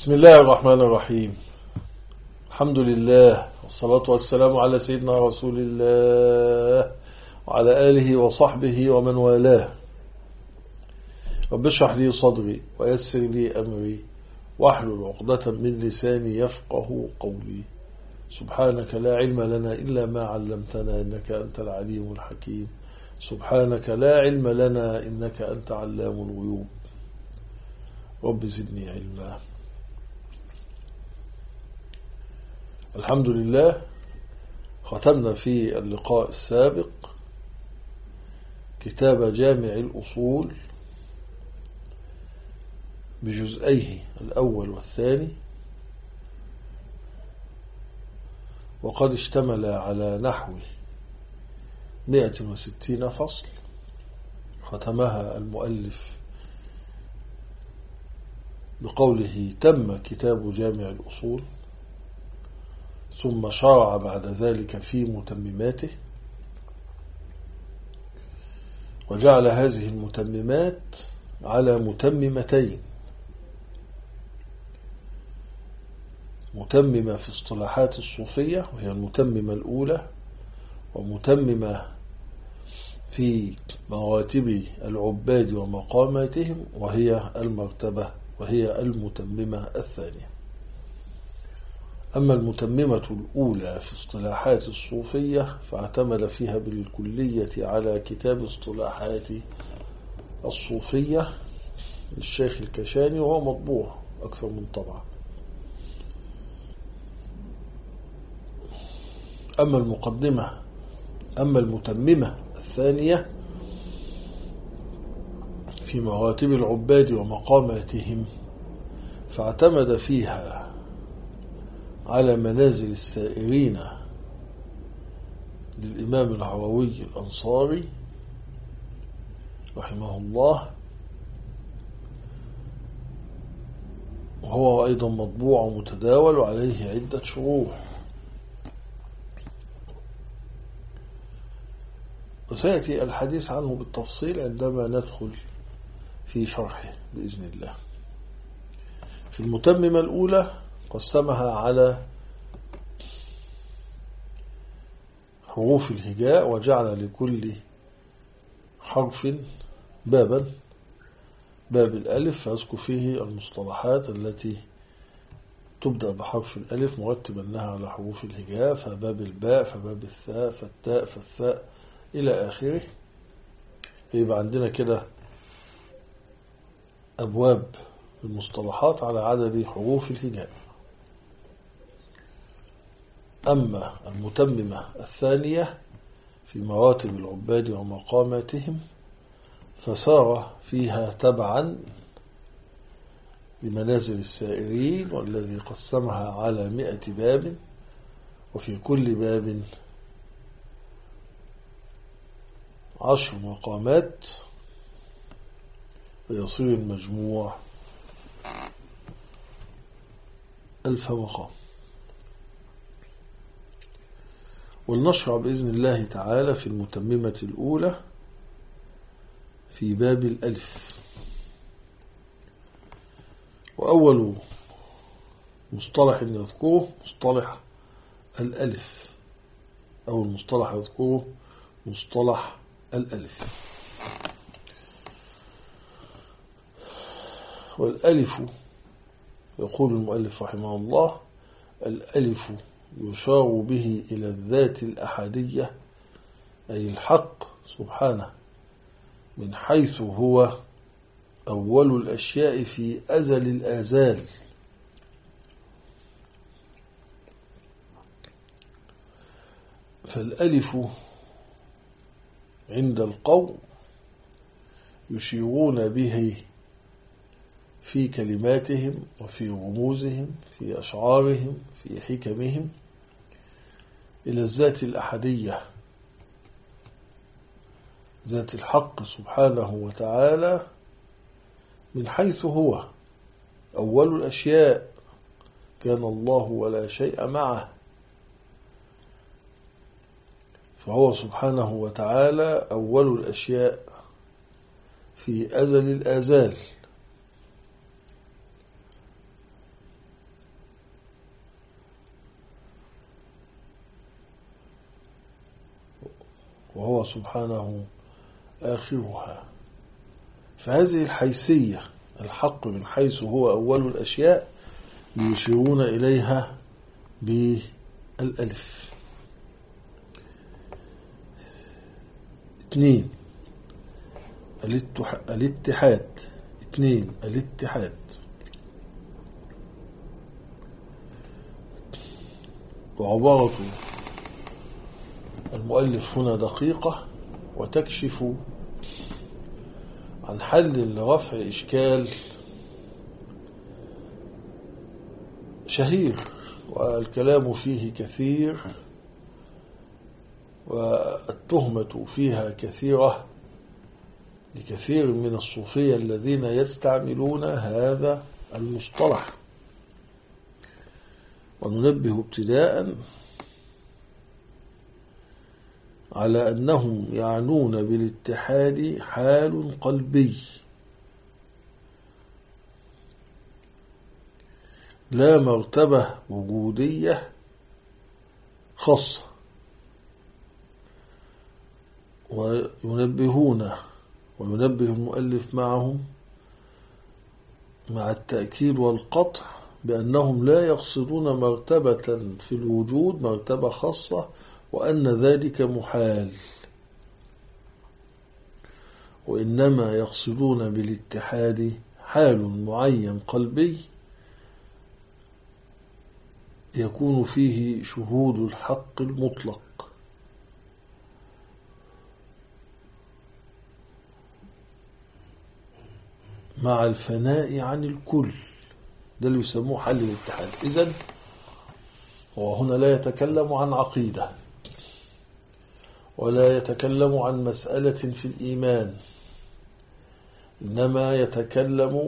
بسم الله الرحمن الرحيم. الحمد لله والصلاة والسلام على سيدنا رسول الله وعلى آله وصحبه ومن والاه. رب اشرح لي صدري ويسر لي أمري واحلل عقدة من لساني يفقه قولي. سبحانك لا علم لنا إلا ما علمتنا إنك أنت العليم الحكيم. سبحانك لا علم لنا إنك أنت علام الغيوب. رب زدني علما. الحمد لله، ختمنا في اللقاء السابق كتاب جامع الأصول بجزئيه الأول والثاني، وقد اشتمل على نحو 160 فصل، ختمها المؤلف بقوله تم كتاب جامع الأصول، ثم شرع بعد ذلك في متمماته، وجعل هذه المتممات على متممتين: متممة في اصطلاحات الصوفية وهي المتممة الأولى، ومتممة في مراتب العباد ومقاماتهم وهي المتممة الثانية. أما المتممة الأولى في اصطلاحات الصوفية فاعتمد فيها بالكلية على كتاب اصطلاحات الصوفية للشيخ الكشاني، وهو مطبوع أكثر من طبعة. أما المتممة الثانية في مراتب العباد ومقاماتهم فاعتمد فيها على منازل السائرين للإمام الهروي الأنصاري رحمه الله، وهو أيضا مطبوع ومتداول وعليه عدة شروح، وسيأتي الحديث عنه بالتفصيل عندما ندخل في شرحه بإذن الله. في المتممة الأولى قسمها على حروف الهجاء، وجعل لكل حرف بابا: باب الألف فأذكر فيه المصطلحات التي تبدأ بحرف الألف مرتبا لها على حروف الهجاء، فباب الباء، فباب الثاء، فالتاء، فالثاء إلى آخره. فيبقى عندنا كده أبواب المصطلحات على عدد حروف الهجاء. أما المتممة الثانية في مراتب العباد ومقاماتهم فصار فيها تبعا لمنازل السائرين، والذي قسمها على 100 باب، وفي كل باب 10 مقامات، فيصير المجموع 1000 مقام. ولنشرع بإذن الله تعالى في المتممة الأولى في باب الألف. وأول مصطلح يذكره مصطلح الألف، أول مصطلح يذكره مصطلح الألف. والألف يقول المؤلف رحمه الله: الألف يشار به إلى الذات الأحدية، أي الحق سبحانه، من حيث هو أول الأشياء في أزل الآزال، فالألف عند القوم يشيرون به في كلماتهم وفي رموزهم في أشعارهم في حكمهم إلى الذات الأحدية، ذات الحق سبحانه وتعالى، من حيث هو أول الأشياء، كان الله ولا شيء معه، فهو سبحانه وتعالى أول الأشياء في أزل الآزال. وهو سبحانه آخرها. فهذه الحيثية، الحق من حيث هو أول الأشياء، يشيرون إليها بالألف. 2 الاتحاد. 2 الاتحاد. وعبارة المؤلف هنا دقيقة وتكشف عن حل لرفع إشكال شهير والكلام فيه كثير والتهمة فيها كثيرة لكثير من الصوفية الذين يستعملون هذا المصطلح. وننبه ابتداء على أنهم يعنون بالاتحاد حال قلبي لا مرتبة وجودية خاصة، وينبه المؤلف معهم مع التأكيد والقطع بأنهم لا يقصدون مرتبة في الوجود، مرتبة خاصة، وأن ذلك محال، وإنما يقصدون بالاتحاد حال معين قلبي يكون فيه شهود الحق المطلق مع الفناء عن الكل. ده اللي يسموه حل الاتحاد. إذن هو هنا لا يتكلم عن عقيدة ولا يتكلم عن مسألة في الإيمان، إنما يتكلم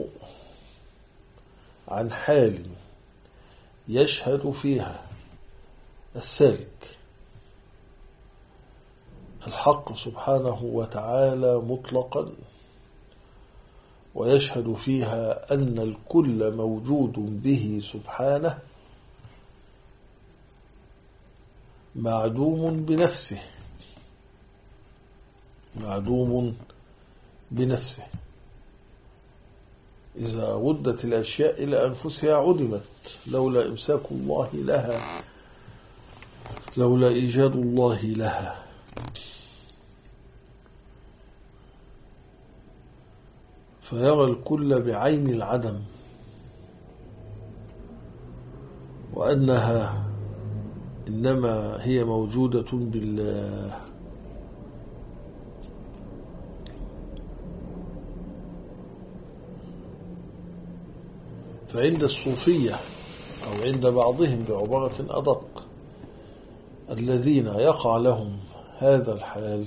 عن حال يشهد فيها السالك الحق سبحانه وتعالى مطلقا، ويشهد فيها أن الكل موجود به سبحانه معدوم بنفسه، معدوم بنفسه. إذا ردت الأشياء إلى أنفسها عدمت، لولا إمساك الله لها، لولا إيجاد الله لها. فيرى الكل بعين العدم، وأنها إنما هي موجودة بالله. فعند الصوفية أو عند بعضهم بعبارة أدق الذين يقع لهم هذا الحال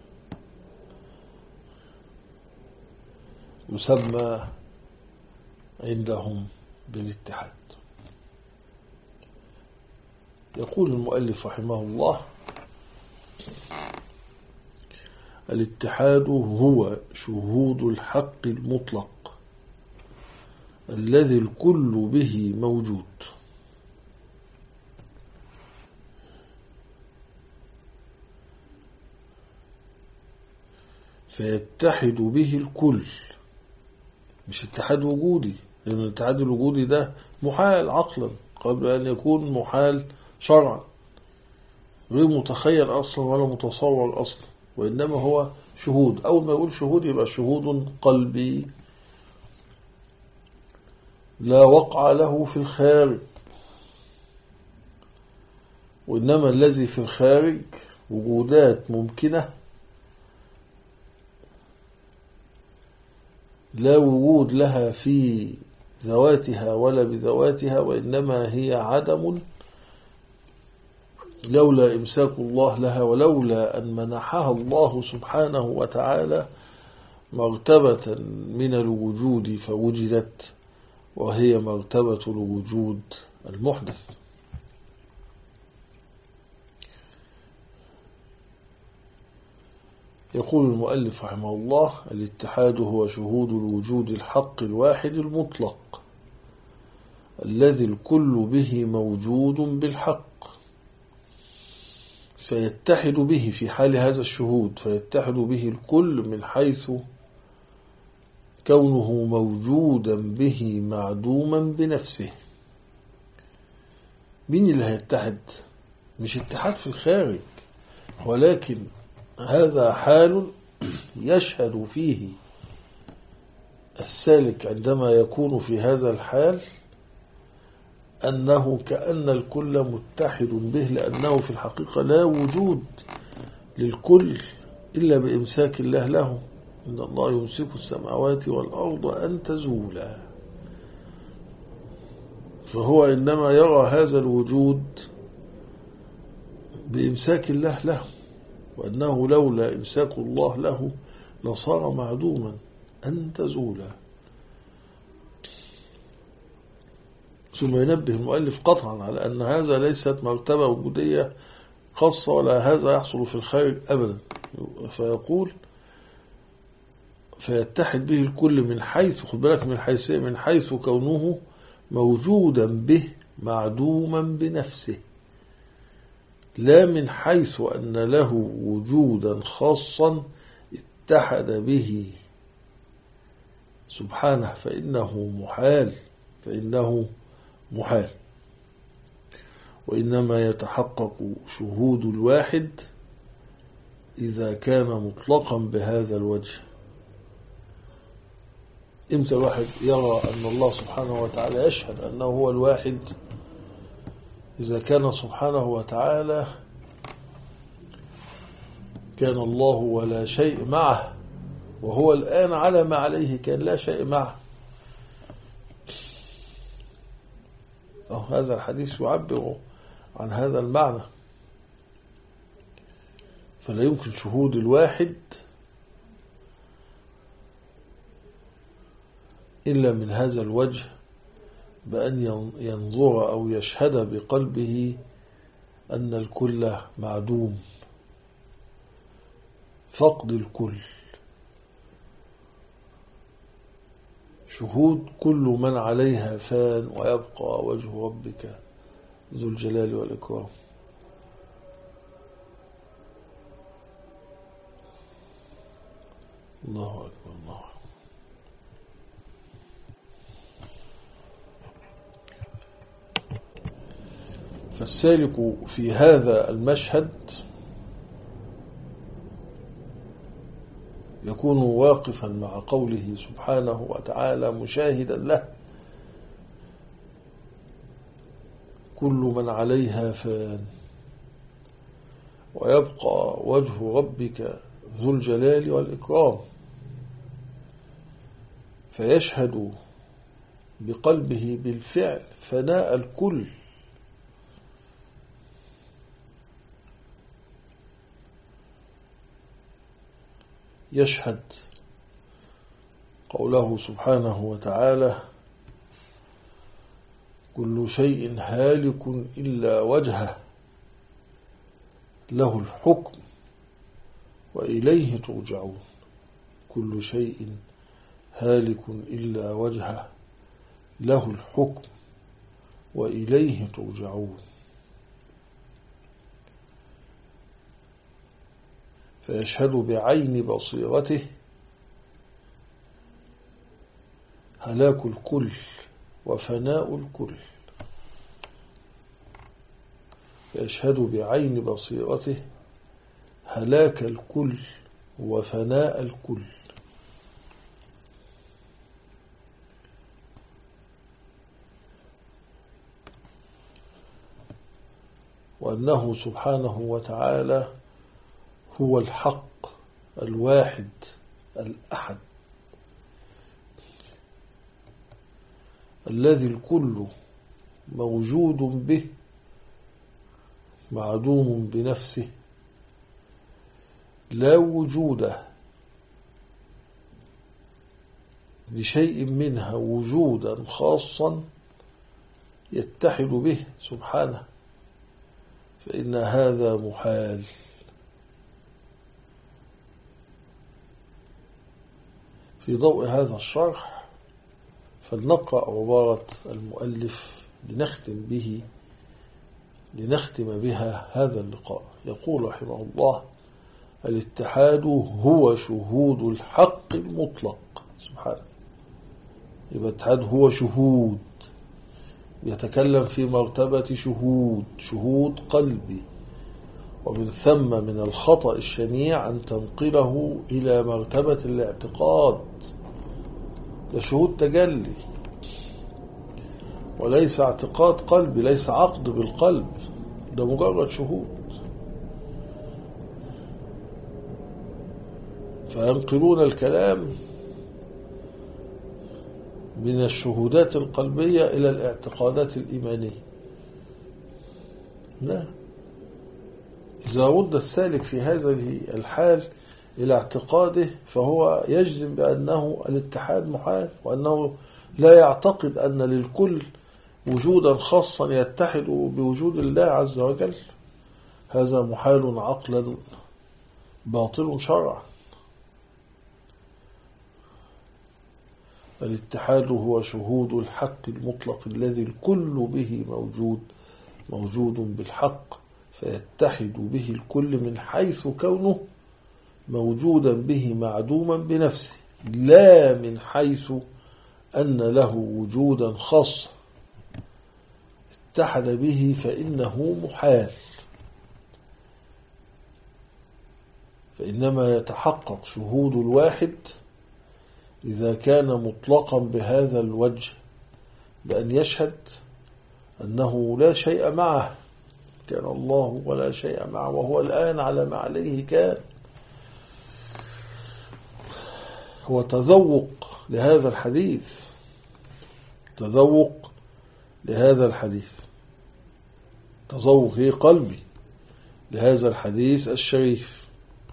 يسمى عندهم بالاتحاد. يقول المؤلف رحمه الله: الاتحاد هو شهود الحق المطلق الذي الكل به موجود، فيتحد به الكل، مش اتحاد وجودي، لأن الاتحاد الوجودي ده محال عقلا قبل أن يكون محال شرعا، غير متخيل أصلا ولا متصور أصلا، وإنما هو شهود. أول ما يقول شهود يبقى شهود قلبي لا وقع له في الخارج، وإنما الذي في الخارج وجودات ممكنة لا وجود لها في ذواتها ولا بذواتها، وإنما هي عدم لولا إمساك الله لها، ولولا أن منحها الله سبحانه وتعالى مرتبة من الوجود فوجدت، وهي مرتبة الوجود المحدث. يقول المؤلف رحمه الله: الاتحاد هو شهود الوجود الحق الواحد المطلق الذي الكل به موجود بالحق، فيتحد به في حال هذا الشهود، فيتحد به الكل من حيث كونه موجودا به معدوما بنفسه. مين اللي هيتحد؟ مش اتحاد في الخارج، ولكن هذا حال يشهد فيه السالك عندما يكون في هذا الحال أنه كأن الكل متحد به، لأنه في الحقيقة لا وجود للكل إلا بإمساك الله له. إن الله يمسك السماوات والأرض أن تزولا. فهو إنما يرى هذا الوجود بإمساك الله له، وأنه لولا إمساك الله له لصار معدوما أن تزولا. ثم ينبه المؤلف قطعا على أن هذا ليست مرتبة وجودية خاصة، ولا هذا يحصل في الخارج أبدا. فيقول فيتحد به الكل من حيث، خد بالك من حيث كونه موجودا به معدوما بنفسه، لا من حيث أن له وجودا خاصا اتحد به سبحانه، فإنه محال. وإنما يتحقق شهود الواحد إذا كان مطلقا بهذا الوجه. إمتى الواحد يرى أن الله سبحانه وتعالى يشهد أنه هو الواحد؟ إذا كان سبحانه وتعالى كان الله ولا شيء معه، وهو الآن على ما عليه كان لا شيء معه. هذا الحديث يعبر عن هذا المعنى. فلا يمكن شهود الواحد إلا من هذا الوجه، بأن ينظر أو يشهد بقلبه أن الكل معدوم، فقد الكل. شهود كل من عليها فان ويبقى وجه ربك ذو الجلال والإكرام. الله أكبر الله. فالسالك في هذا المشهد يكون واقفا مع قوله سبحانه وتعالى مشاهدا له: كل من عليها فان ويبقى وجه ربك ذو الجلال والإكرام. فيشهد بقلبه بالفعل فناء الكل، يشهد قوله سبحانه وتعالى: كل شيء هالك إلا وجهه له الحكم وإليه ترجعون. كل شيء هالك إلا وجهه له الحكم وإليه ترجعون. فيشهد بعين بصيرته هلاك الكل وفناء الكل. فيشهد بعين بصيرته هلاك الكل وفناء الكل. وأنه سبحانه وتعالى هو الحق الواحد الأحد الذي الكل موجود به معدوم بنفسه، لا وجود لشيء منها وجودا خاصا يتحد به سبحانه، فإن هذا محال. في ضوء هذا الشرح فلنقرأ عبارة المؤلف لنختم به لنختم بها هذا اللقاء. يقول رحمه الله: الاتحاد هو شهود الحق المطلق. سبحانه. يبقى الاتحاد هو شهود، يتكلم في مرتبة شهود قلبي، ومن ثم من الخطأ الشنيع أن تنقله إلى مرتبة الاعتقاد. ده شهود تجلي وليس اعتقاد قلبي، ليس عقد بالقلب، ده مجرد شهود. فينقلون الكلام من الشهودات القلبية إلى الاعتقادات الإيمانية. لا، إذا رد السالك في هذه الحال إلى اعتقاده فهو يجزم بأنه الاتحاد محال، وأنه لا يعتقد أن للكل وجودا خاصا يتحد بوجود الله عز وجل. هذا محال عقلا باطل شرعا. الاتحاد هو شهود الحق المطلق الذي الكل به موجود بالحق، فيتحد به الكل من حيث كونه موجودا به معدوما بنفسه، لا من حيث أن له وجودا خاصا اتحد به فإنه محال. فإنما يتحقق شهود الواحد إذا كان مطلقا بهذا الوجه، بأن يشهد أنه لا شيء معه، كان الله ولا شيء معه، وهو الآن على ما عليه كان. هو تذوق لهذا الحديث، تذوق لهذا الحديث، تذوق قلبي لهذا الحديث الشريف.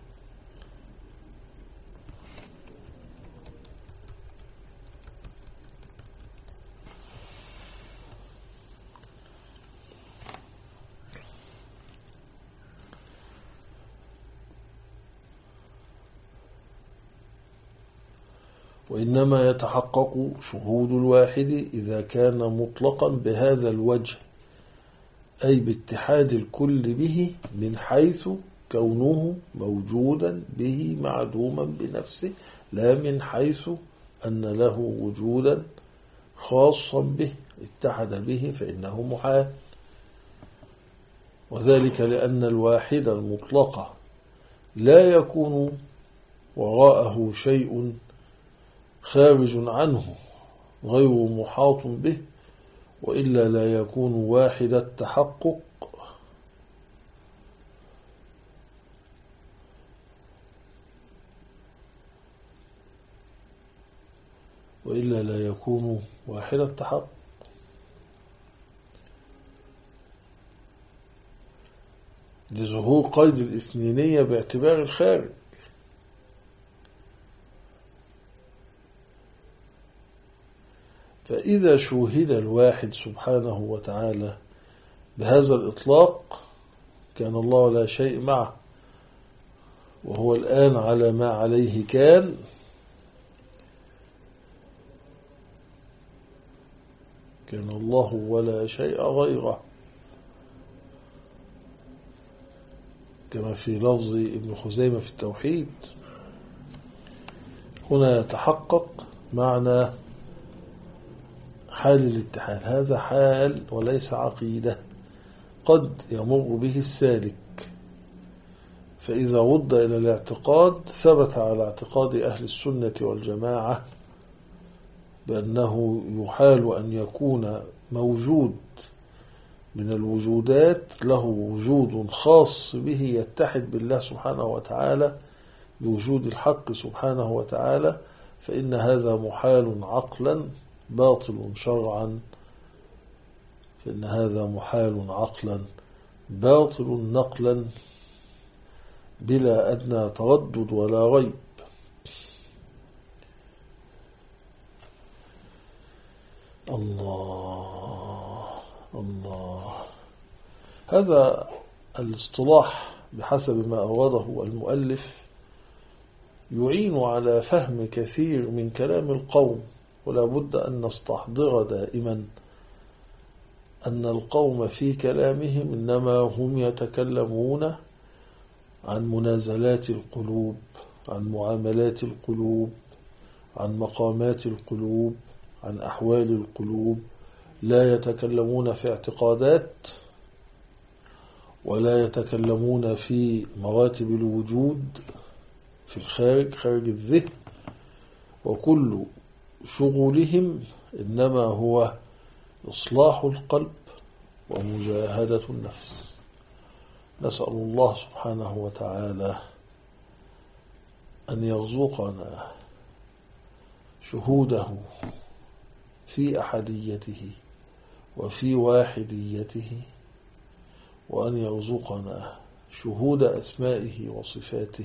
وإنما يتحقق شهود الواحد إذا كان مطلقا بهذا الوجه، أي باتحاد الكل به من حيث كونه موجودا به معدوما بنفسه، لا من حيث أن له وجودا خاصا به اتحد به فإنه محال. وذلك لأن الواحد المطلق لا يكون وراءه شيء خارج عنه غير محاط به، وإلا لا يكون واحد التحقق، وإلا لا يكون واحد التحقق. لظهور قيد الإثنينية باعتبار الخارج. فإذا شوهد الواحد سبحانه وتعالى بهذا الإطلاق كان الله لا شيء معه، وهو الآن على ما عليه كان، كان الله ولا شيء غيره، كما في لفظ ابن خزيمة في التوحيد. هنا يتحقق معنى حال الاتحاد. هذا حال وليس عقيدة قد يمر به السالك، فإذا رد إلى الاعتقاد ثبت على اعتقاد أهل السنة والجماعة بأنه يحال أن يكون موجود من الوجودات له وجود خاص به يتحد بالله سبحانه وتعالى بوجود الحق سبحانه وتعالى، فإن هذا محال عقلا باطل شرعا، فإن هذا محال عقلا باطل نقلا بلا أدنى تردد ولا ريب. الله هذا الاصطلاح بحسب ما أورده المؤلف يعين على فهم كثير من كلام القوم، ولا بد أن نستحضر دائما أن القوم في كلامهم إنما هم يتكلمون عن منازلات القلوب، عن معاملات القلوب، عن مقامات القلوب، عن أحوال القلوب، لا يتكلمون في اعتقادات، ولا يتكلمون في مراتب الوجود في الخارج، خارج الذهن، وكل شغلهم إنما هو إصلاح القلب ومجاهدة النفس. نسأل الله سبحانه وتعالى أن يرزقنا شهوده في أحديته وفي واحديته، وأن يرزقنا شهود أسمائه وصفاته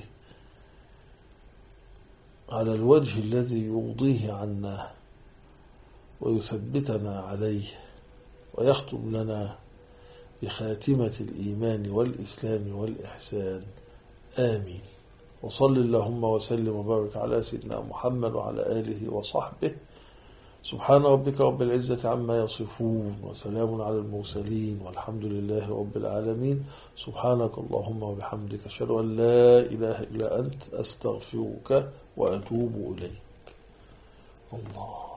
على الوجه الذي يرضيه عنا ويثبتنا عليه، ويختم لنا بخاتمة الإيمان والإسلام والإحسان. آمين. وصل اللهم وسلم وبارك على سيدنا محمد وعلى آله وصحبه. سبحان ربك رب العزة عما يصفون، وسلام على المرسلين، والحمد لله رب العالمين. سبحانك اللهم وبحمدك، أشهد أن لا إله إلا أنت، أستغفرك وأتوب إليك. الله.